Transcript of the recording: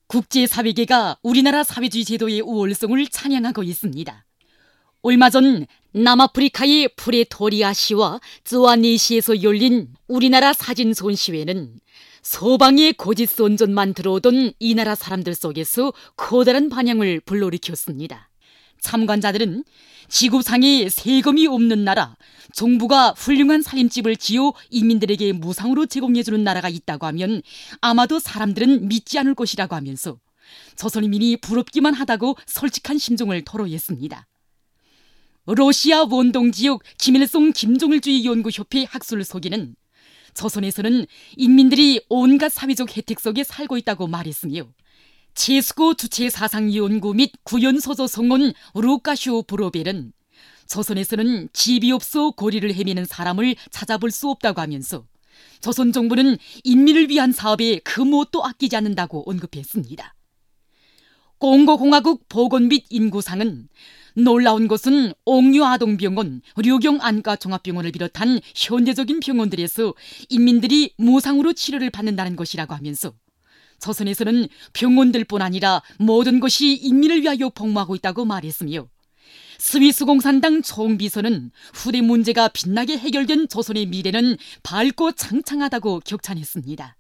국제사회계가 우리나라 사회주의 제도의 우월성을 찬양하고 있습니다. 얼마 전 남아프리카의 프레토리아시와 쯔와니시에서 열린 우리나라 사진손 시회는 서방의 고지선전만 들어오던 이 나라 사람들 속에서 커다란 반향을 불러일으켰습니다. 참관자들은 지구상에 세금이 없는 나라, 정부가 훌륭한 살림집을 지어 인민들에게 무상으로 제공해주는 나라가 있다고 하면 아마도 사람들은 믿지 않을 것이라고 하면서 조선인민이 부럽기만 하다고 솔직한 심정을 토로했습니다. 러시아 원동지역 김일성 김정일주의 연구협회 학술 소개는 조선에서는 인민들이 온갖 사회적 혜택 속에 살고 있다고 말했으며, 체스코 주체사상연구 및 구연소조 성원 루카슈 브로벨은 조선에서는 집이 없어 거리를 헤매는 사람을 찾아볼 수 없다고 하면서 조선 정부는 인민을 위한 사업에 그 무엇도 아끼지 않는다고 언급했습니다. 공고공화국 보건 및 인구상은 놀라운 것은 옥류아동병원, 류경안과종합병원을 비롯한 현대적인 병원들에서 인민들이 무상으로 치료를 받는다는 것이라고 하면서 조선에서는 병원들뿐 아니라 모든 것이 인민을 위하여 복무하고 있다고 말했으며, 스위스 공산당 총비서는 후대 문제가 빛나게 해결된 조선의 미래는 밝고 창창하다고 격찬했습니다.